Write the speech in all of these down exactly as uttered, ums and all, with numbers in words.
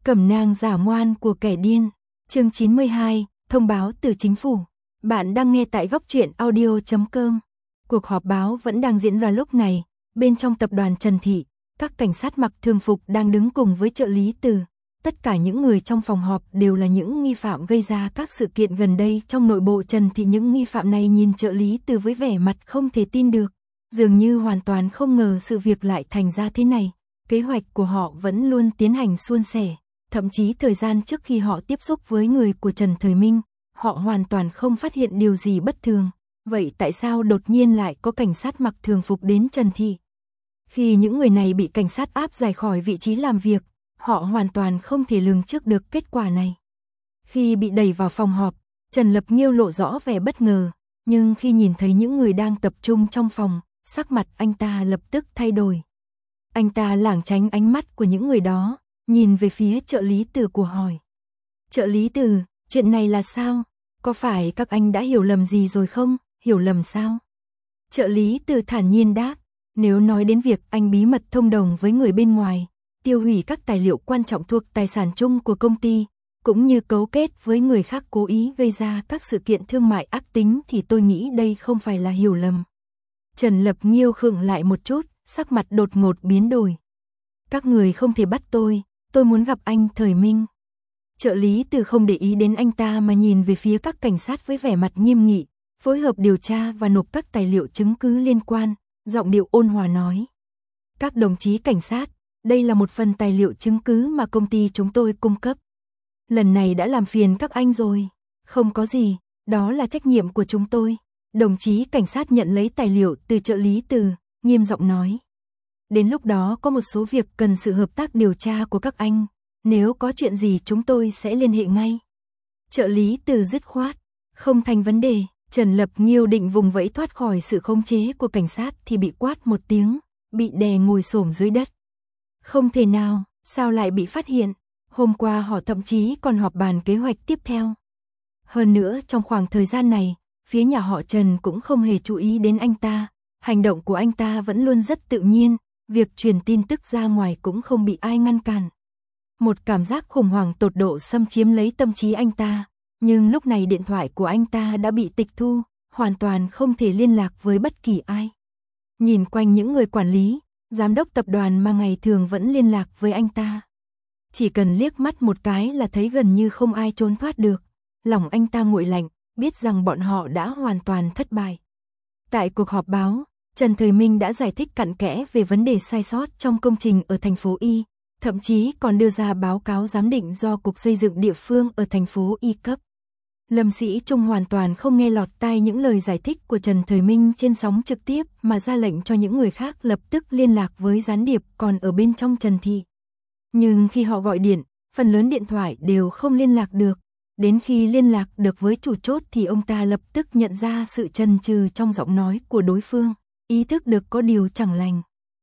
Cẩm nang giả ngoan của kẻ điên. Chương chín mươi hai, thông báo từ chính phủ. Bạn đang nghe tại góc truyện audio chấm com. Cuộc họp báo vẫn đang diễn ra lúc này, bên trong tập đoàn Trần Thị, các cảnh sát mặc thường phục đang đứng cùng với trợ lý Từ. Tất cả những người trong phòng họp đều là những nghi phạm gây ra các sự kiện gần đây trong nội bộ Trần Thị. Những nghi phạm này nhìn trợ lý Từ với vẻ mặt không thể tin được, dường như hoàn toàn không ngờ sự việc lại thành ra thế này. Kế hoạch của họ vẫn luôn tiến hành suôn sẻ, thậm chí thời gian trước khi họ tiếp xúc với người của Trần Thời Minh, họ hoàn toàn không phát hiện điều gì bất thường. Vậy tại sao đột nhiên lại có cảnh sát mặc thường phục đến Trần Thị? Khi những người này bị cảnh sát áp giải khỏi vị trí làm việc, họ hoàn toàn không thể lường trước được kết quả này. Khi bị đẩy vào phòng họp, Trần Lập Nghiêu lộ rõ vẻ bất ngờ, nhưng khi nhìn thấy những người đang tập trung trong phòng, sắc mặt anh ta lập tức thay đổi. Anh ta lảng tránh ánh mắt của những người đó, nhìn về phía trợ lý Từ của hỏi. Trợ lý Từ, chuyện này là sao? Có phải các anh đã hiểu lầm gì rồi không? Hiểu lầm sao? Trợ lý Từ thản nhiên đáp, nếu nói đến việc anh bí mật thông đồng với người bên ngoài, tiêu hủy các tài liệu quan trọng thuộc tài sản chung của công ty, cũng như cấu kết với người khác cố ý gây ra các sự kiện thương mại ác tính thì tôi nghĩ đây không phải là hiểu lầm. Trần Lập Nghiêu khựng lại một chút, sắc mặt đột ngột biến đổi. Các người không thể bắt tôi, tôi muốn gặp anh Thời Minh. Trợ lý Từ không để ý đến anh ta mà nhìn về phía các cảnh sát với vẻ mặt nghiêm nghị, phối hợp điều tra và nộp các tài liệu chứng cứ liên quan, giọng điệu ôn hòa nói. Các đồng chí cảnh sát, đây là một phần tài liệu chứng cứ mà công ty chúng tôi cung cấp. Lần này đã làm phiền các anh rồi. Không có gì, đó là trách nhiệm của chúng tôi. Đồng chí cảnh sát nhận lấy tài liệu từ trợ lý Từ, nghiêm giọng nói. Đến lúc đó có một số việc cần sự hợp tác điều tra của các anh. Nếu có chuyện gì chúng tôi sẽ liên hệ ngay. Trợ lý Từ dứt khoát. Không thành vấn đề. Trần Lập Nghiêu định vùng vẫy thoát khỏi sự khống chế của cảnh sát thì bị quát một tiếng, bị đè ngồi xổm dưới đất. Không thể nào, sao lại bị phát hiện? Hôm qua họ thậm chí còn họp bàn kế hoạch tiếp theo. Hơn nữa trong khoảng thời gian này, phía nhà họ Trần cũng không hề chú ý đến anh ta. Hành động của anh ta vẫn luôn rất tự nhiên, việc truyền tin tức ra ngoài cũng không bị ai ngăn cản. Một cảm giác khủng hoảng tột độ xâm chiếm lấy tâm trí anh ta, nhưng lúc này điện thoại của anh ta đã bị tịch thu, hoàn toàn không thể liên lạc với bất kỳ ai. Nhìn quanh những người quản lý, giám đốc tập đoàn mà ngày thường vẫn liên lạc với anh ta. Chỉ cần liếc mắt một cái là thấy gần như không ai trốn thoát được. Lòng anh ta nguội lạnh, biết rằng bọn họ đã hoàn toàn thất bại. Tại cuộc họp báo, Trần Thời Minh đã giải thích cặn kẽ về vấn đề sai sót trong công trình ở thành phố Y, thậm chí còn đưa ra báo cáo giám định do Cục Xây dựng địa phương ở thành phố Y cấp. Lâm Sĩ Trung hoàn toàn không nghe lọt tai những lời giải thích của Trần Thời Minh trên sóng trực tiếp mà ra lệnh cho những người khác lập tức liên lạc với gián điệp còn ở bên trong Trần Thị. Nhưng khi họ gọi điện, phần lớn điện thoại đều không liên lạc được. Đến khi liên lạc được với chủ chốt thì ông ta lập tức nhận ra sự chần chừ trong giọng nói của đối phương, ý thức được có điều chẳng lành.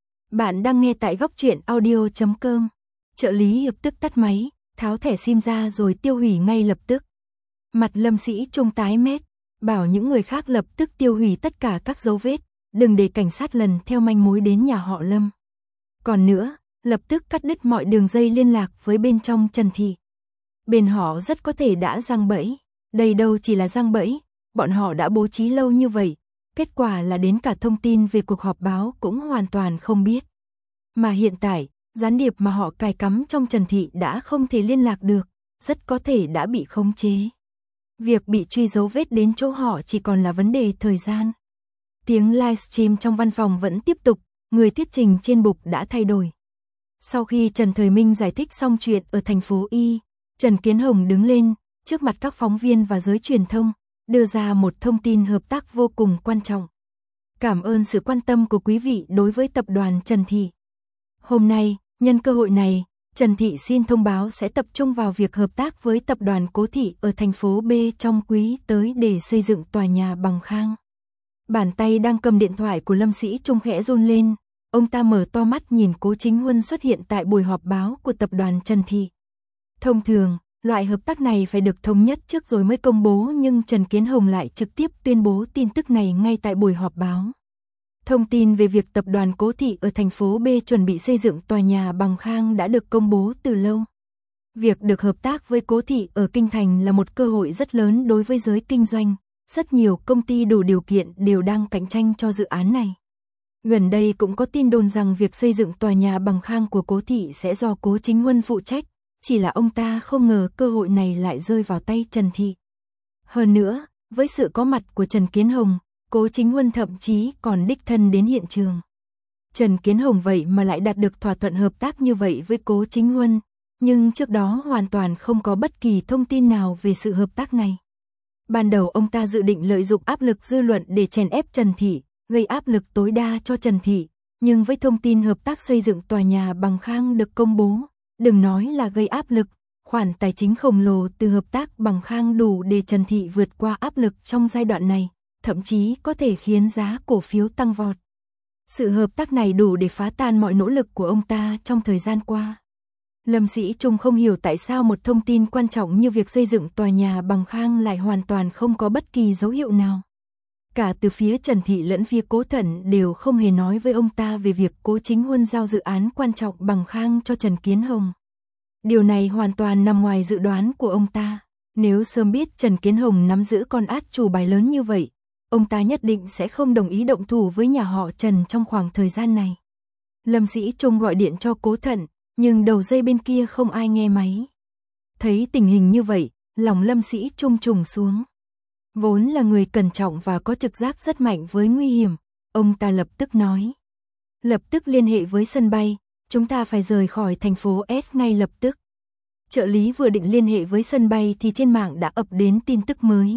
Bạn đang nghe tại góc truyện audio chấm com. Trợ lý lập tức tắt máy, tháo thẻ sim ra rồi tiêu hủy ngay lập tức. Mặt Lâm Sĩ Trung tái mét, bảo những người khác lập tức tiêu hủy tất cả các dấu vết, đừng để cảnh sát lần theo manh mối đến nhà họ Lâm. Còn nữa, lập tức cắt đứt mọi đường dây liên lạc với bên trong Trần Thị. Bên họ rất có thể đã giăng bẫy, đây đâu chỉ là giăng bẫy, bọn họ đã bố trí lâu như vậy, kết quả là đến cả thông tin về cuộc họp báo cũng hoàn toàn không biết. Mà hiện tại, gián điệp mà họ cài cắm trong Trần Thị đã không thể liên lạc được, rất có thể đã bị khống chế. Việc bị truy dấu vết đến chỗ họ chỉ còn là vấn đề thời gian. Tiếng livestream trong văn phòng vẫn tiếp tục, người thuyết trình trên bục đã thay đổi. Sau khi Trần Thời Minh giải thích xong chuyện ở thành phố Y, Trần Kiến Hồng đứng lên, trước mặt các phóng viên và giới truyền thông, đưa ra một thông tin hợp tác vô cùng quan trọng. Cảm ơn sự quan tâm của quý vị đối với tập đoàn Trần Thị. Hôm nay, nhân cơ hội này, Trần Thị xin thông báo sẽ tập trung vào việc hợp tác với tập đoàn Cố Thị ở thành phố B trong quý tới để xây dựng tòa nhà bằng khang. Bàn tay đang cầm điện thoại của Lâm Sĩ Trung khẽ run lên, ông ta mở to mắt nhìn Cố Chính Huân xuất hiện tại buổi họp báo của tập đoàn Trần Thị. Thông thường, loại hợp tác này phải được thống nhất trước rồi mới công bố nhưng Trần Kiến Hồng lại trực tiếp tuyên bố tin tức này ngay tại buổi họp báo. Thông tin về việc tập đoàn Cố Thị ở thành phố B chuẩn bị xây dựng tòa nhà bằng khang đã được công bố từ lâu. Việc được hợp tác với Cố Thị ở Kinh Thành là một cơ hội rất lớn đối với giới kinh doanh, rất nhiều công ty đủ điều kiện đều đang cạnh tranh cho dự án này. Gần đây cũng có tin đồn rằng việc xây dựng tòa nhà bằng khang của Cố Thị sẽ do Cố Chính Huân phụ trách, chỉ là ông ta không ngờ cơ hội này lại rơi vào tay Trần Thị. Hơn nữa, với sự có mặt của Trần Kiến Hồng, Cố Chính Huân thậm chí còn đích thân đến hiện trường. Trần Kiến Hồng vậy mà lại đạt được thỏa thuận hợp tác như vậy với Cố Chính Huân, nhưng trước đó hoàn toàn không có bất kỳ thông tin nào về sự hợp tác này. Ban đầu ông ta dự định lợi dụng áp lực dư luận để chèn ép Trần Thị, gây áp lực tối đa cho Trần Thị, nhưng với thông tin hợp tác xây dựng tòa nhà bằng khang được công bố, đừng nói là gây áp lực, khoản tài chính khổng lồ từ hợp tác bằng khang đủ để Trần Thị vượt qua áp lực trong giai đoạn này, thậm chí có thể khiến giá cổ phiếu tăng vọt. Sự hợp tác này đủ để phá tan mọi nỗ lực của ông ta trong thời gian qua. Lâm Sĩ Trung không hiểu tại sao một thông tin quan trọng như việc xây dựng tòa nhà bằng khang lại hoàn toàn không có bất kỳ dấu hiệu nào. Cả từ phía Trần Thị lẫn phía Cố Thận đều không hề nói với ông ta về việc Cố Chính Huân giao dự án quan trọng bằng khang cho Trần Kiến Hồng. Điều này hoàn toàn nằm ngoài dự đoán của ông ta. Nếu sớm biết Trần Kiến Hồng nắm giữ con át chủ bài lớn như vậy, ông ta nhất định sẽ không đồng ý động thủ với nhà họ Trần trong khoảng thời gian này. Lâm Sĩ Trung gọi điện cho Cố Thận, nhưng đầu dây bên kia không ai nghe máy. Thấy tình hình như vậy, lòng Lâm Sĩ Trung trùng xuống. Vốn là người cẩn trọng và có trực giác rất mạnh với nguy hiểm, ông ta lập tức nói. Lập tức liên hệ với sân bay, chúng ta phải rời khỏi thành phố S ngay lập tức. Trợ lý vừa định liên hệ với sân bay thì trên mạng đã ập đến tin tức mới.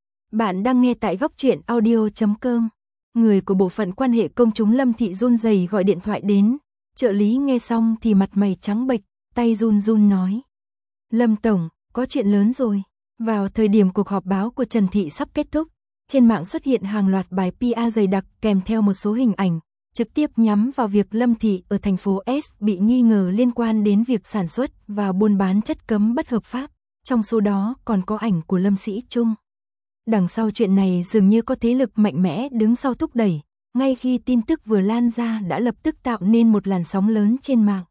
Bạn đang nghe tại góc truyện audio chấm com. Người của bộ phận quan hệ công chúng Lâm Thị run rẩy gọi điện thoại đến. Trợ lý nghe xong thì mặt mày trắng bệch, tay run run nói. Lâm Tổng, có chuyện lớn rồi. Vào thời điểm cuộc họp báo của Trần Thị sắp kết thúc, trên mạng xuất hiện hàng loạt bài pê e dày đặc kèm theo một số hình ảnh, trực tiếp nhắm vào việc Lâm Thị ở thành phố S bị nghi ngờ liên quan đến việc sản xuất và buôn bán chất cấm bất hợp pháp, trong số đó còn có ảnh của Lâm Sĩ Trung. Đằng sau chuyện này dường như có thế lực mạnh mẽ đứng sau thúc đẩy, ngay khi tin tức vừa lan ra đã lập tức tạo nên một làn sóng lớn trên mạng.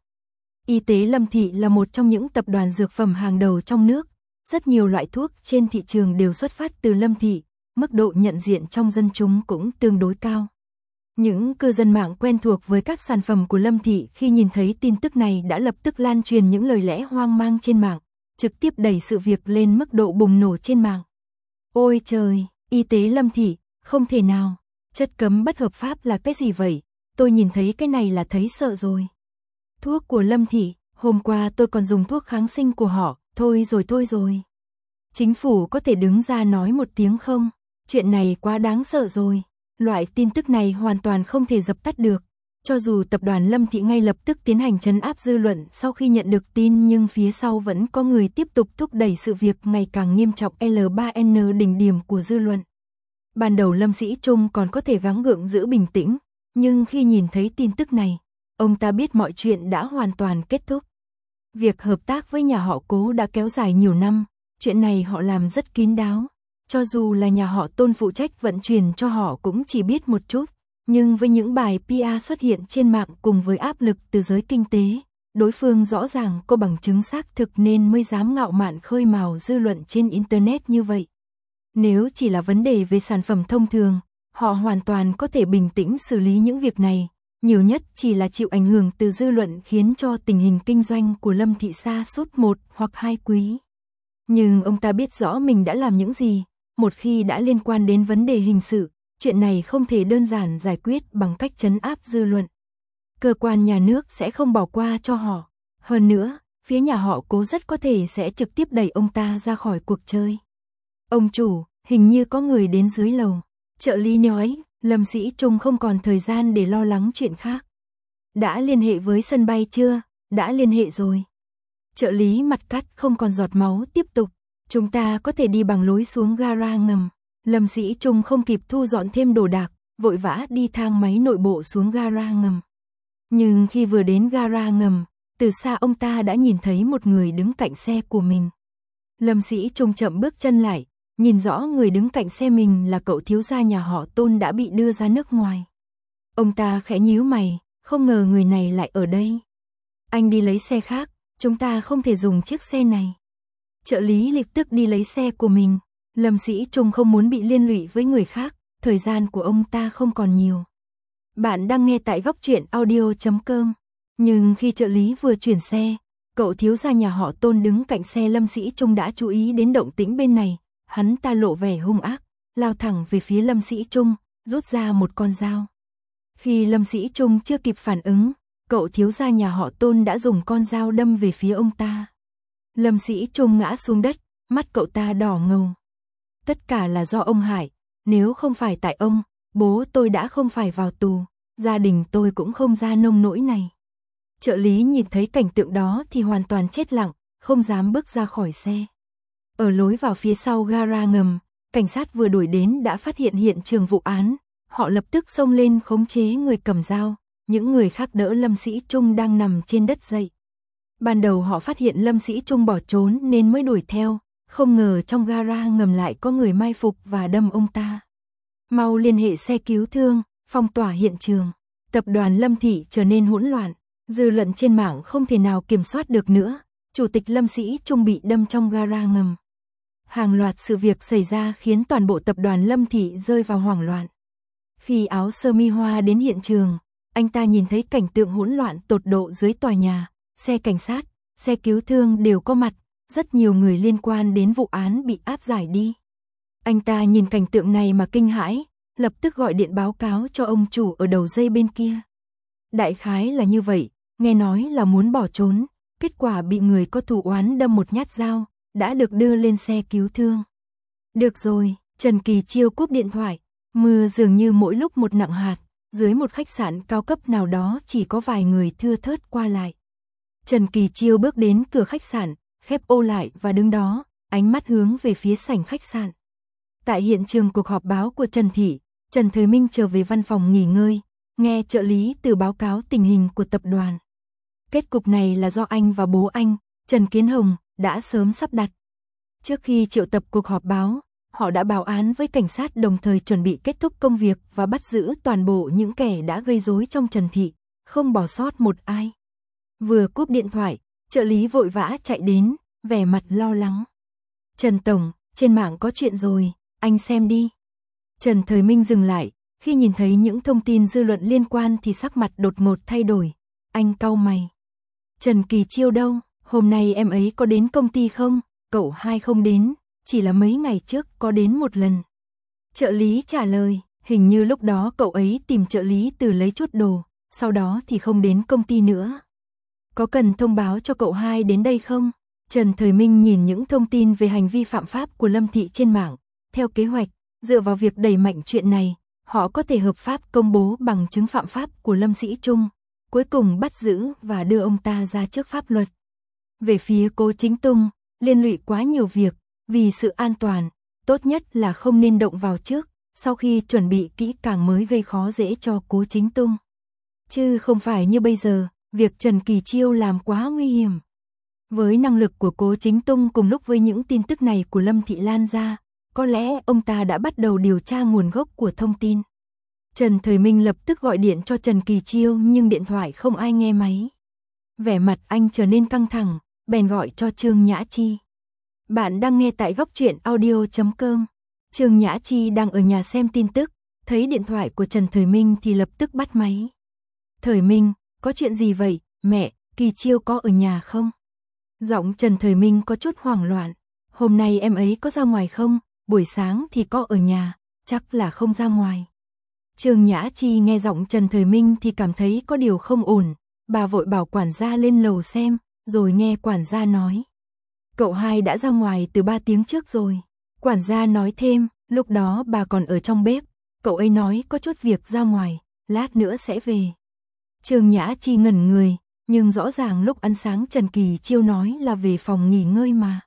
Y tế Lâm Thị là một trong những tập đoàn dược phẩm hàng đầu trong nước, rất nhiều loại thuốc trên thị trường đều xuất phát từ Lâm Thị, mức độ nhận diện trong dân chúng cũng tương đối cao. Những cư dân mạng quen thuộc với các sản phẩm của Lâm Thị khi nhìn thấy tin tức này đã lập tức lan truyền những lời lẽ hoang mang trên mạng, trực tiếp đẩy sự việc lên mức độ bùng nổ trên mạng. Ôi trời, y tế Lâm Thị, không thể nào, chất cấm bất hợp pháp là cái gì vậy? Tôi nhìn thấy cái này là thấy sợ rồi. Thuốc của Lâm Thị, hôm qua tôi còn dùng thuốc kháng sinh của họ, thôi rồi thôi rồi. Chính phủ có thể đứng ra nói một tiếng không? Chuyện này quá đáng sợ rồi. Loại tin tức này hoàn toàn không thể dập tắt được. Cho dù tập đoàn Lâm Thị ngay lập tức tiến hành trấn áp dư luận sau khi nhận được tin, nhưng phía sau vẫn có người tiếp tục thúc đẩy sự việc ngày càng nghiêm trọng. L ba N đỉnh điểm của dư luận. Ban đầu Lâm Sĩ Trung còn có thể gắng gượng giữ bình tĩnh, nhưng khi nhìn thấy tin tức này, ông ta biết mọi chuyện đã hoàn toàn kết thúc. Việc hợp tác với nhà họ Cố đã kéo dài nhiều năm, chuyện này họ làm rất kín đáo. Cho dù là nhà họ Tôn phụ trách vận chuyển cho họ cũng chỉ biết một chút, nhưng với những bài pê e xuất hiện trên mạng cùng với áp lực từ giới kinh tế, đối phương rõ ràng có bằng chứng xác thực nên mới dám ngạo mạn khơi mào dư luận trên Internet như vậy. Nếu chỉ là vấn đề về sản phẩm thông thường, họ hoàn toàn có thể bình tĩnh xử lý những việc này, nhiều nhất chỉ là chịu ảnh hưởng từ dư luận khiến cho tình hình kinh doanh của Lâm Thị sa sút một hoặc hai quý. Nhưng ông ta biết rõ mình đã làm những gì, một khi đã liên quan đến vấn đề hình sự, chuyện này không thể đơn giản giải quyết bằng cách trấn áp dư luận. Cơ quan nhà nước sẽ không bỏ qua cho họ. Hơn nữa, phía nhà họ Cố rất có thể sẽ trực tiếp đẩy ông ta ra khỏi cuộc chơi. Ông chủ, hình như có người đến dưới lầu. Trợ lý nói, Lâm Sĩ Trung không còn thời gian để lo lắng chuyện khác. Đã liên hệ với sân bay chưa? Đã liên hệ rồi. Trợ lý mặt cắt không còn giọt máu tiếp tục. Chúng ta có thể đi bằng lối xuống gara ngầm. Lâm Sĩ Trung không kịp thu dọn thêm đồ đạc, vội vã đi thang máy nội bộ xuống gara ngầm. Nhưng khi vừa đến gara ngầm, từ xa ông ta đã nhìn thấy một người đứng cạnh xe của mình. Lâm Sĩ Trung chậm bước chân lại, nhìn rõ người đứng cạnh xe mình là cậu thiếu gia nhà họ Tôn đã bị đưa ra nước ngoài. Ông ta khẽ nhíu mày, không ngờ người này lại ở đây. Anh đi lấy xe khác, chúng ta không thể dùng chiếc xe này. Trợ lý lập tức đi lấy xe của mình. Lâm Sĩ Trung không muốn bị liên lụy với người khác, thời gian của ông ta không còn nhiều. Bạn đang nghe tại góc truyện audio chấm com. Nhưng khi trợ lý vừa chuyển xe, cậu thiếu gia nhà họ Tôn đứng cạnh xe Lâm Sĩ Trung đã chú ý đến động tĩnh bên này, hắn ta lộ vẻ hung ác, lao thẳng về phía Lâm Sĩ Trung, rút ra một con dao. Khi Lâm Sĩ Trung chưa kịp phản ứng, cậu thiếu gia nhà họ Tôn đã dùng con dao đâm về phía ông ta. Lâm Sĩ Trung ngã xuống đất, mắt cậu ta đỏ ngầu. Tất cả là do ông Hải, nếu không phải tại ông, bố tôi đã không phải vào tù, gia đình tôi cũng không ra nông nỗi này. Trợ lý nhìn thấy cảnh tượng đó thì hoàn toàn chết lặng, không dám bước ra khỏi xe. Ở lối vào phía sau gara ngầm, cảnh sát vừa đuổi đến đã phát hiện hiện trường vụ án, họ lập tức xông lên khống chế người cầm dao, những người khác đỡ Lâm Sĩ Trung đang nằm trên đất dậy. Ban đầu họ phát hiện Lâm Sĩ Trung bỏ trốn nên mới đuổi theo, không ngờ trong gara ngầm lại có người mai phục và đâm ông ta. Mau liên hệ xe cứu thương, phong tỏa hiện trường. Tập đoàn Lâm Thị trở nên hỗn loạn, dư luận trên mạng không thể nào kiểm soát được nữa. Chủ tịch Lâm Sĩ Trung bị đâm trong gara ngầm. Hàng loạt sự việc xảy ra khiến toàn bộ tập đoàn Lâm Thị rơi vào hoảng loạn. Khi Áo Sơ Mi Hoa đến hiện trường, anh ta nhìn thấy cảnh tượng hỗn loạn tột độ dưới tòa nhà, xe cảnh sát, xe cứu thương đều có mặt, rất nhiều người liên quan đến vụ án bị áp giải đi. Anh ta nhìn cảnh tượng này mà kinh hãi, lập tức gọi điện báo cáo cho ông chủ ở đầu dây bên kia. Đại khái là như vậy, nghe nói là muốn bỏ trốn, kết quả bị người có thù oán đâm một nhát dao, đã được đưa lên xe cứu thương. Được rồi, Trần Kỳ Chiêu cúp điện thoại, mưa dường như mỗi lúc một nặng hạt, dưới một khách sạn cao cấp nào đó chỉ có vài người thưa thớt qua lại. Trần Kỳ Chiêu bước đến cửa khách sạn, khép ô lại và đứng đó, ánh mắt hướng về phía sảnh khách sạn. Tại hiện trường cuộc họp báo của Trần Thị, Trần Thời Minh trở về văn phòng nghỉ ngơi, nghe trợ lý từ báo cáo tình hình của tập đoàn. Kết cục này là do anh và bố anh, Trần Kiến Hồng, đã sớm sắp đặt. Trước khi triệu tập cuộc họp báo, họ đã báo án với cảnh sát đồng thời chuẩn bị kết thúc công việc và bắt giữ toàn bộ những kẻ đã gây rối trong Trần Thị, không bỏ sót một ai. Vừa cúp điện thoại, trợ lý vội vã chạy đến, vẻ mặt lo lắng. Trần Tổng, trên mạng có chuyện rồi, anh xem đi. Trần Thời Minh dừng lại, khi nhìn thấy những thông tin dư luận liên quan thì sắc mặt đột ngột thay đổi. Anh cau mày. Trần Kỳ Chiêu đâu, hôm nay em ấy có đến công ty không? Cậu hai không đến, chỉ là mấy ngày trước có đến một lần. Trợ lý trả lời, hình như lúc đó cậu ấy tìm trợ lý từ lấy chút đồ, sau đó thì không đến công ty nữa. Có cần thông báo cho cậu hai đến đây không? Trần Thời Minh nhìn những thông tin về hành vi phạm pháp của Lâm Thị trên mạng. Theo kế hoạch, dựa vào việc đẩy mạnh chuyện này, họ có thể hợp pháp công bố bằng chứng phạm pháp của Lâm Sĩ Trung, cuối cùng bắt giữ và đưa ông ta ra trước pháp luật. Về phía Cố Chính Tung, liên lụy quá nhiều việc, vì sự an toàn, tốt nhất là không nên động vào trước, sau khi chuẩn bị kỹ càng mới gây khó dễ cho Cố Chính Tung. Chứ không phải như bây giờ, việc Trần Kỳ Chiêu làm quá nguy hiểm. Với năng lực của Cố Chính Tung cùng lúc với những tin tức này của Lâm Thị lan ra, có lẽ ông ta đã bắt đầu điều tra nguồn gốc của thông tin. Trần Thời Minh lập tức gọi điện cho Trần Kỳ Chiêu nhưng điện thoại không ai nghe máy. Vẻ mặt anh trở nên căng thẳng, bèn gọi cho Trương Nhã Chi. Bạn đang nghe tại góc truyện audio chấm com. Trương Nhã Chi đang ở nhà xem tin tức, thấy điện thoại của Trần Thời Minh thì lập tức bắt máy. Thời Minh, có chuyện gì vậy, mẹ, Kỳ Chiêu có ở nhà không? Giọng Trần Thời Minh có chút hoảng loạn. Hôm nay em ấy có ra ngoài không? Buổi sáng thì có ở nhà, chắc là không ra ngoài. Trương Nhã Chi nghe giọng Trần Thời Minh thì cảm thấy có điều không ổn. Bà vội bảo quản gia lên lầu xem, rồi nghe quản gia nói. Cậu hai đã ra ngoài từ ba tiếng trước rồi. Quản gia nói thêm, lúc đó bà còn ở trong bếp. Cậu ấy nói có chút việc ra ngoài, lát nữa sẽ về. Trương Nhã Chi ngẩn người, nhưng rõ ràng lúc ăn sáng Trần Kỳ Chiêu nói là về phòng nghỉ ngơi mà.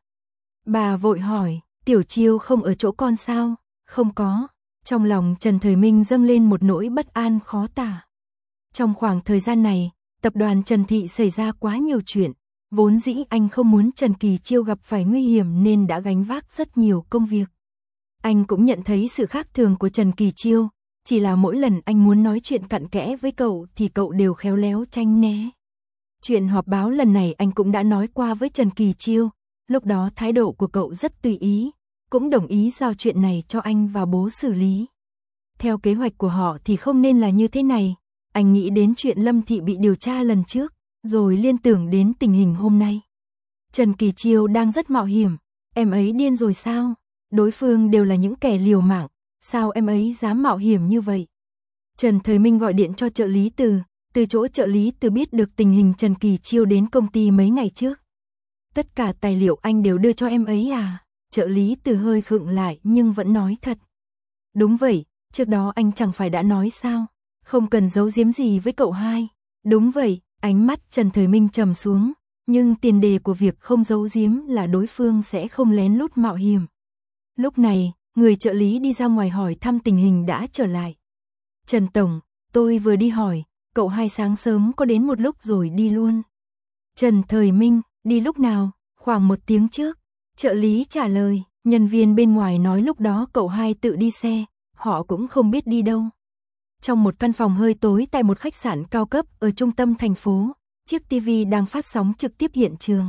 Bà vội hỏi, Tiểu Chiêu không ở chỗ con sao? Không có. Trong lòng Trần Thời Minh dâng lên một nỗi bất an khó tả. Trong khoảng thời gian này, tập đoàn Trần Thị xảy ra quá nhiều chuyện. Vốn dĩ anh không muốn Trần Kỳ Chiêu gặp phải nguy hiểm nên đã gánh vác rất nhiều công việc. Anh cũng nhận thấy sự khác thường của Trần Kỳ Chiêu, chỉ là mỗi lần anh muốn nói chuyện cặn kẽ với cậu thì cậu đều khéo léo tránh né. Chuyện họp báo lần này anh cũng đã nói qua với Trần Kỳ Chiêu, lúc đó thái độ của cậu rất tùy ý, cũng đồng ý giao chuyện này cho anh và bố xử lý. Theo kế hoạch của họ thì không nên là như thế này, anh nghĩ đến chuyện Lâm Thị bị điều tra lần trước, rồi liên tưởng đến tình hình hôm nay. Trần Kỳ Chiêu đang rất mạo hiểm, em ấy điên rồi sao? Đối phương đều là những kẻ liều mạng, sao em ấy dám mạo hiểm như vậy? Trần Thời Minh gọi điện cho trợ lý Từ, từ chỗ trợ lý Từ biết được tình hình Trần Kỳ Chiêu đến công ty mấy ngày trước. Tất cả tài liệu anh đều đưa cho em ấy à? Trợ lý Từ hơi khựng lại nhưng vẫn nói thật. Đúng vậy, trước đó anh chẳng phải đã nói sao? Không cần giấu giếm gì với cậu hai. Đúng vậy, ánh mắt Trần Thời Minh trầm xuống, nhưng tiền đề của việc không giấu giếm là đối phương sẽ không lén lút mạo hiểm. Lúc này, người trợ lý đi ra ngoài hỏi thăm tình hình đã trở lại. Trần Tổng, tôi vừa đi hỏi, cậu hai sáng sớm có đến một lúc rồi đi luôn. Trần Thời Minh, đi lúc nào? Khoảng một tiếng trước. Trợ lý trả lời, nhân viên bên ngoài nói lúc đó cậu hai tự đi xe, họ cũng không biết đi đâu. Trong một căn phòng hơi tối tại một khách sạn cao cấp ở trung tâm thành phố, chiếc tivi đang phát sóng trực tiếp hiện trường.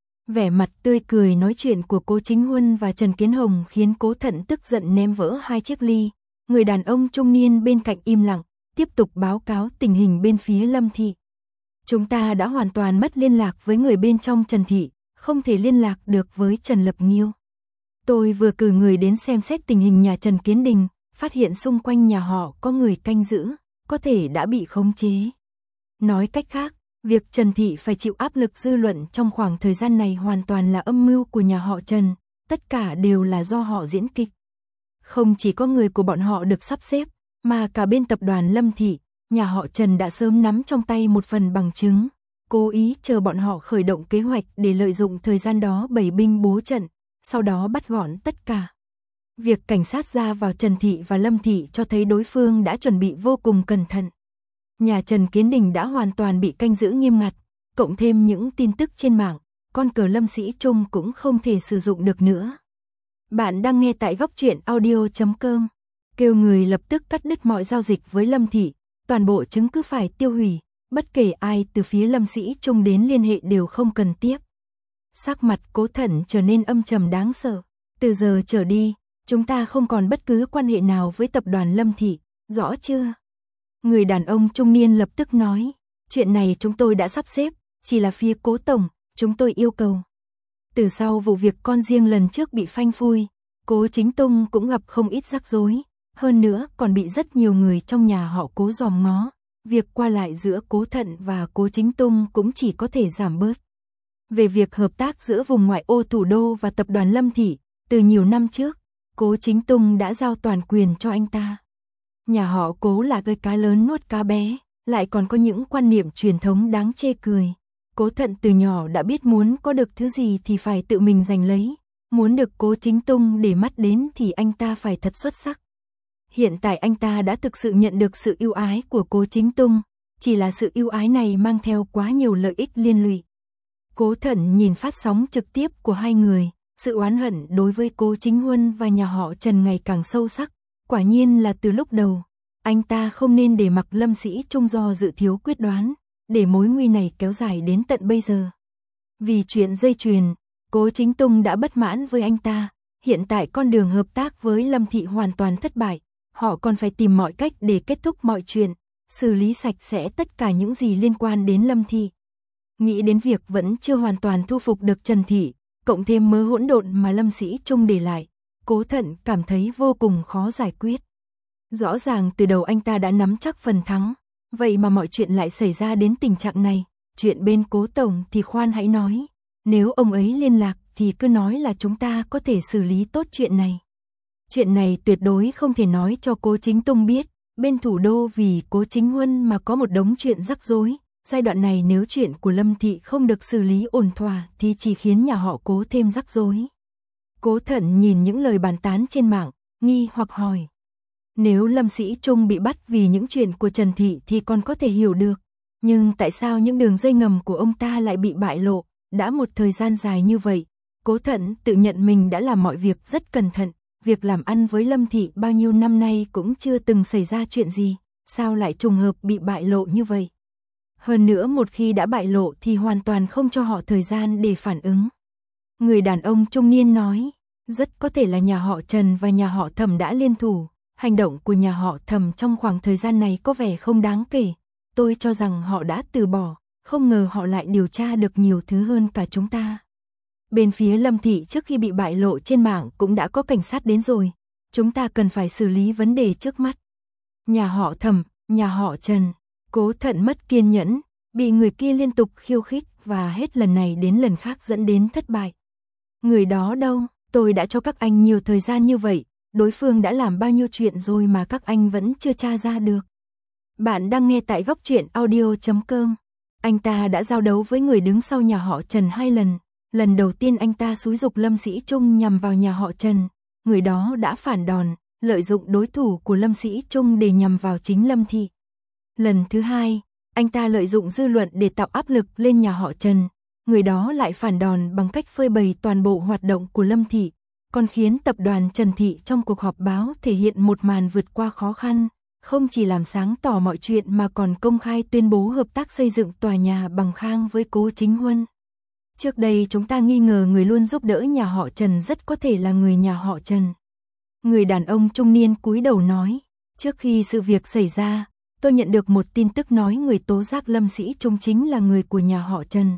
Vẻ mặt tươi cười nói chuyện của Cố Chính Huân và Trần Kiến Hồng khiến Cố Thận tức giận ném vỡ hai chiếc ly. Người đàn ông trung niên bên cạnh im lặng, tiếp tục báo cáo tình hình bên phía Lâm Thị. Chúng ta đã hoàn toàn mất liên lạc với người bên trong Trần Thị, không thể liên lạc được với Trần Lập Nghiêu. Tôi vừa cử người đến xem xét tình hình nhà Trần Kiến Đình, phát hiện xung quanh nhà họ có người canh giữ, có thể đã bị khống chế. Nói cách khác, việc Trần Thị phải chịu áp lực dư luận trong khoảng thời gian này hoàn toàn là âm mưu của nhà họ Trần, tất cả đều là do họ diễn kịch. Không chỉ có người của bọn họ được sắp xếp, mà cả bên tập đoàn Lâm Thị, nhà họ Trần đã sớm nắm trong tay một phần bằng chứng, cố ý chờ bọn họ khởi động kế hoạch để lợi dụng thời gian đó bày binh bố trận, sau đó bắt gọn tất cả. Việc cảnh sát ra vào Trần Thị và Lâm Thị cho thấy đối phương đã chuẩn bị vô cùng cẩn thận. Nhà Trần Kiến Đình đã hoàn toàn bị canh giữ nghiêm ngặt, cộng thêm những tin tức trên mạng, con cờ Lâm Sĩ Trung cũng không thể sử dụng được nữa. Bạn đang nghe tại góc truyện audio chấm com. Kêu người lập tức cắt đứt mọi giao dịch với Lâm Thị, toàn bộ chứng cứ phải tiêu hủy, bất kể ai từ phía Lâm Sĩ Trung đến liên hệ đều không cần tiếp. Sắc mặt Cố Thận trở nên âm trầm đáng sợ. Từ giờ trở đi, chúng ta không còn bất cứ quan hệ nào với tập đoàn Lâm Thị, rõ chưa? Người đàn ông trung niên lập tức nói, chuyện này chúng tôi đã sắp xếp, chỉ là phía Cố Tổng, chúng tôi yêu cầu. Từ sau vụ việc con riêng lần trước bị phanh phui, Cố Chính Tung cũng gặp không ít rắc rối, hơn nữa còn bị rất nhiều người trong nhà họ Cố dòm ngó, việc qua lại giữa Cố Thận và Cố Chính Tung cũng chỉ có thể giảm bớt. Về việc hợp tác giữa vùng ngoại ô thủ đô và tập đoàn Lâm Thị, từ nhiều năm trước, Cố Chính Tung đã giao toàn quyền cho anh ta. Nhà họ Cố là cái cá lớn nuốt cá bé, lại còn có những quan niệm truyền thống đáng chê cười. Cố Thận từ nhỏ đã biết muốn có được thứ gì thì phải tự mình giành lấy, muốn được Cố Chính Tung để mắt đến thì anh ta phải thật xuất sắc. Hiện tại anh ta đã thực sự nhận được sự ưu ái của Cố Chính Tung, chỉ là sự ưu ái này mang theo quá nhiều lợi ích liên lụy. Cố Thận nhìn phát sóng trực tiếp của hai người, sự oán hận đối với Cố Chính Huân và nhà họ Trần ngày càng sâu sắc, quả nhiên là từ lúc đầu, anh ta không nên để mặc Lâm Sĩ Trung do dự thiếu quyết đoán, để mối nguy này kéo dài đến tận bây giờ. Vì chuyện dây chuyền, Cố Chính Tung đã bất mãn với anh ta, hiện tại con đường hợp tác với Lâm Thị hoàn toàn thất bại, họ còn phải tìm mọi cách để kết thúc mọi chuyện, xử lý sạch sẽ tất cả những gì liên quan đến Lâm Thị. Nghĩ đến việc vẫn chưa hoàn toàn thu phục được Trần Thị, cộng thêm mớ hỗn độn mà Lâm Sĩ Trung để lại, Cố Thận cảm thấy vô cùng khó giải quyết. Rõ ràng từ đầu anh ta đã nắm chắc phần thắng, vậy mà mọi chuyện lại xảy ra đến tình trạng này. Chuyện bên Cố Tổng thì khoan hãy nói, nếu ông ấy liên lạc thì cứ nói là chúng ta có thể xử lý tốt chuyện này. Chuyện này tuyệt đối không thể nói cho Cố Chính Tung biết, bên thủ đô vì Cố Chính Huân mà có một đống chuyện rắc rối. Giai đoạn này nếu chuyện của Lâm Thị không được xử lý ổn thỏa thì chỉ khiến nhà họ Cố thêm rắc rối. Cố Thận nhìn những lời bàn tán trên mạng, nghi hoặc hỏi. Nếu Lâm Sĩ Trung bị bắt vì những chuyện của Trần Thị thì còn có thể hiểu được. Nhưng tại sao những đường dây ngầm của ông ta lại bị bại lộ, đã một thời gian dài như vậy? Cố Thận tự nhận mình đã làm mọi việc rất cẩn thận, việc làm ăn với Lâm Thị bao nhiêu năm nay cũng chưa từng xảy ra chuyện gì, sao lại trùng hợp bị bại lộ như vậy? Hơn nữa một khi đã bại lộ thì hoàn toàn không cho họ thời gian để phản ứng. Người đàn ông trung niên nói, rất có thể là nhà họ Trần và nhà họ Thẩm đã liên thủ. Hành động của nhà họ Thẩm trong khoảng thời gian này có vẻ không đáng kể. Tôi cho rằng họ đã từ bỏ, không ngờ họ lại điều tra được nhiều thứ hơn cả chúng ta. Bên phía Lâm Thị trước khi bị bại lộ trên mạng cũng đã có cảnh sát đến rồi. Chúng ta cần phải xử lý vấn đề trước mắt. Nhà họ Thẩm, nhà họ Trần, Cố Thận mất kiên nhẫn, bị người kia liên tục khiêu khích và hết lần này đến lần khác dẫn đến thất bại. Người đó đâu, tôi đã cho các anh nhiều thời gian như vậy, đối phương đã làm bao nhiêu chuyện rồi mà các anh vẫn chưa tra ra được. Bạn đang nghe tại góc truyện audio chấm com. Anh ta đã giao đấu với người đứng sau nhà họ Trần hai lần. Lần đầu tiên anh ta xúi giục Lâm Sĩ Trung nhằm vào nhà họ Trần. Người đó đã phản đòn, lợi dụng đối thủ của Lâm Sĩ Trung để nhằm vào chính Lâm Thị. Lần thứ hai, anh ta lợi dụng dư luận để tạo áp lực lên nhà họ Trần. Người đó lại phản đòn bằng cách phơi bày toàn bộ hoạt động của Lâm Thị, còn khiến tập đoàn Trần Thị trong cuộc họp báo thể hiện một màn vượt qua khó khăn, không chỉ làm sáng tỏ mọi chuyện mà còn công khai tuyên bố hợp tác xây dựng tòa nhà bằng khang với Cố Chính Huân. Trước đây chúng ta nghi ngờ người luôn giúp đỡ nhà họ Trần rất có thể là người nhà họ Trần. Người đàn ông trung niên cúi đầu nói, trước khi sự việc xảy ra, tôi nhận được một tin tức nói người tố giác Lâm Sĩ Trung chính là người của nhà họ Trần.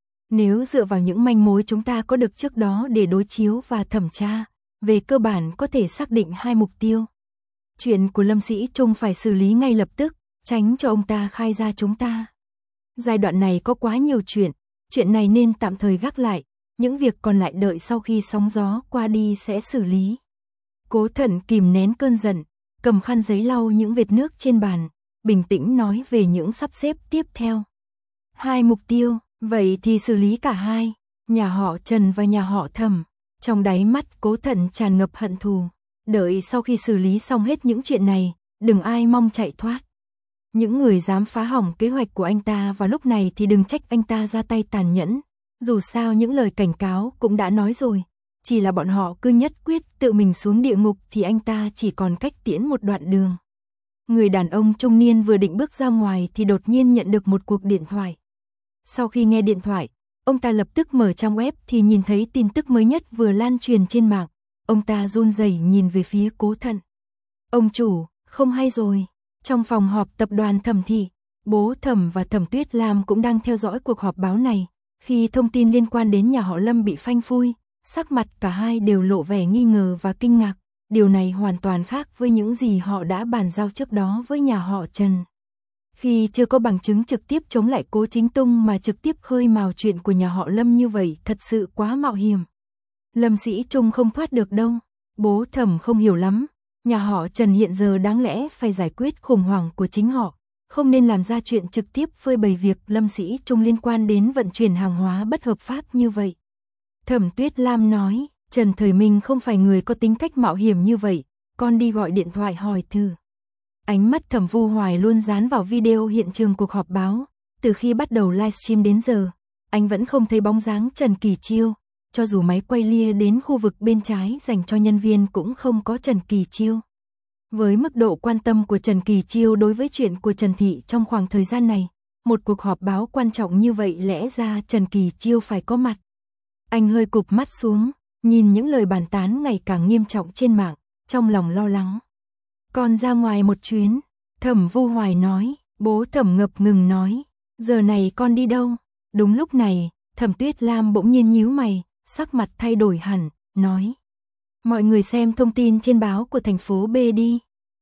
Nếu dựa vào những manh mối chúng ta có được trước đó để đối chiếu và thẩm tra, về cơ bản có thể xác định hai mục tiêu. Chuyện của Lâm Sĩ Trung phải xử lý ngay lập tức, tránh cho ông ta khai ra chúng ta. Giai đoạn này có quá nhiều chuyện, chuyện này nên tạm thời gác lại, những việc còn lại đợi sau khi sóng gió qua đi sẽ xử lý. Cố Thận kìm nén cơn giận, cầm khăn giấy lau những vệt nước trên bàn, bình tĩnh nói về những sắp xếp tiếp theo. Hai mục tiêu, vậy thì xử lý cả hai, nhà họ Trần và nhà họ Thẩm. Trong đáy mắt Cố Thận tràn ngập hận thù, đợi sau khi xử lý xong hết những chuyện này, đừng ai mong chạy thoát. Những người dám phá hỏng kế hoạch của anh ta vào lúc này thì đừng trách anh ta ra tay tàn nhẫn, dù sao những lời cảnh cáo cũng đã nói rồi, chỉ là bọn họ cứ nhất quyết tự mình xuống địa ngục thì anh ta chỉ còn cách tiễn một đoạn đường. Người đàn ông trung niên vừa định bước ra ngoài thì đột nhiên nhận được một cuộc điện thoại. Sau khi nghe điện thoại, ông ta lập tức mở trang web thì nhìn thấy tin tức mới nhất vừa lan truyền trên mạng. Ông ta run rẩy nhìn về phía Cố Thận. Ông chủ, không hay rồi. Trong phòng họp tập đoàn Thẩm Thị, bố Thẩm và Thẩm Tuyết Lam cũng đang theo dõi cuộc họp báo này. Khi thông tin liên quan đến nhà họ Lâm bị phanh phui, sắc mặt cả hai đều lộ vẻ nghi ngờ và kinh ngạc. Điều này hoàn toàn khác với những gì họ đã bàn giao trước đó với nhà họ Trần. Khi chưa có bằng chứng trực tiếp chống lại Cố Chính Tung mà trực tiếp khơi mào chuyện của nhà họ Lâm như vậy thật sự quá mạo hiểm. Lâm Sĩ Trung không thoát được đâu. Bố Thẩm không hiểu lắm. Nhà họ Trần hiện giờ đáng lẽ phải giải quyết khủng hoảng của chính họ, không nên làm ra chuyện trực tiếp phơi bày việc Lâm Sĩ Trung liên quan đến vận chuyển hàng hóa bất hợp pháp như vậy. Thẩm Tuyết Lam nói, Trần Thời Minh không phải người có tính cách mạo hiểm như vậy, con đi gọi điện thoại hỏi thử. Ánh mắt Thẩm Vu Hoài luôn dán vào video hiện trường cuộc họp báo, từ khi bắt đầu livestream đến giờ, anh vẫn không thấy bóng dáng Trần Kỳ Chiêu, cho dù máy quay lia đến khu vực bên trái dành cho nhân viên cũng không có Trần Kỳ Chiêu. Với mức độ quan tâm của Trần Kỳ Chiêu đối với chuyện của Trần Thị trong khoảng thời gian này, một cuộc họp báo quan trọng như vậy lẽ ra Trần Kỳ Chiêu phải có mặt. Anh hơi cụp mắt xuống, nhìn những lời bàn tán ngày càng nghiêm trọng trên mạng, trong lòng lo lắng. Con ra ngoài một chuyến, Thẩm Vu Hoài nói, bố Thẩm ngập ngừng nói, giờ này con đi đâu? Đúng lúc này, Thẩm Tuyết Lam bỗng nhiên nhíu mày, sắc mặt thay đổi hẳn, nói. Mọi người xem thông tin trên báo của thành phố B đi.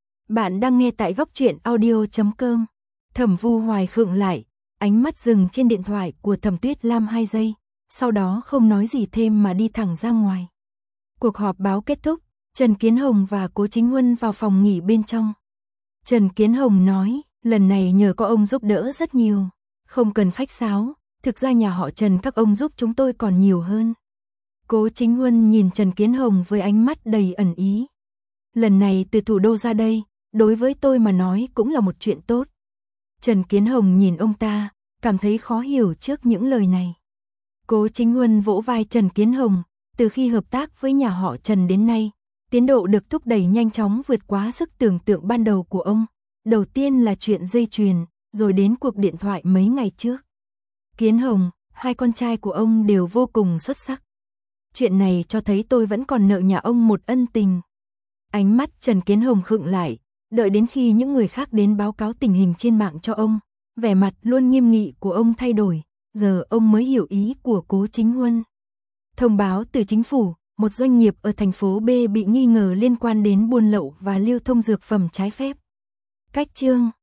Bạn đang nghe tại góc truyện audio chấm com. Thẩm Vu Hoài khựng lại, ánh mắt dừng trên điện thoại của Thẩm Tuyết Lam hai giây, sau đó không nói gì thêm mà đi thẳng ra ngoài. Cuộc họp báo kết thúc, Trần Kiến Hồng và Cố Chính Huân vào phòng nghỉ bên trong. Trần Kiến Hồng nói, lần này nhờ có ông giúp đỡ rất nhiều, không cần khách sáo, thực ra nhà họ Trần các ông giúp chúng tôi còn nhiều hơn. Cố Chính Huân nhìn Trần Kiến Hồng với ánh mắt đầy ẩn ý. Lần này từ thủ đô ra đây, đối với tôi mà nói cũng là một chuyện tốt. Trần Kiến Hồng nhìn ông ta, cảm thấy khó hiểu trước những lời này. Cố Chính Huân vỗ vai Trần Kiến Hồng, từ khi hợp tác với nhà họ Trần đến nay, tiến độ được thúc đẩy nhanh chóng vượt quá sức tưởng tượng ban đầu của ông. Đầu tiên là chuyện dây chuyền, rồi đến cuộc điện thoại mấy ngày trước. Kiến Hồng, hai con trai của ông đều vô cùng xuất sắc. Chuyện này cho thấy tôi vẫn còn nợ nhà ông một ân tình. Ánh mắt Trần Kiến Hồng khựng lại, đợi đến khi những người khác đến báo cáo tình hình trên mạng cho ông, vẻ mặt luôn nghiêm nghị của ông thay đổi, giờ ông mới hiểu ý của Cố Chính Huân. Thông báo từ chính phủ, một doanh nghiệp ở thành phố B bị nghi ngờ liên quan đến buôn lậu và lưu thông dược phẩm trái phép. Cách chương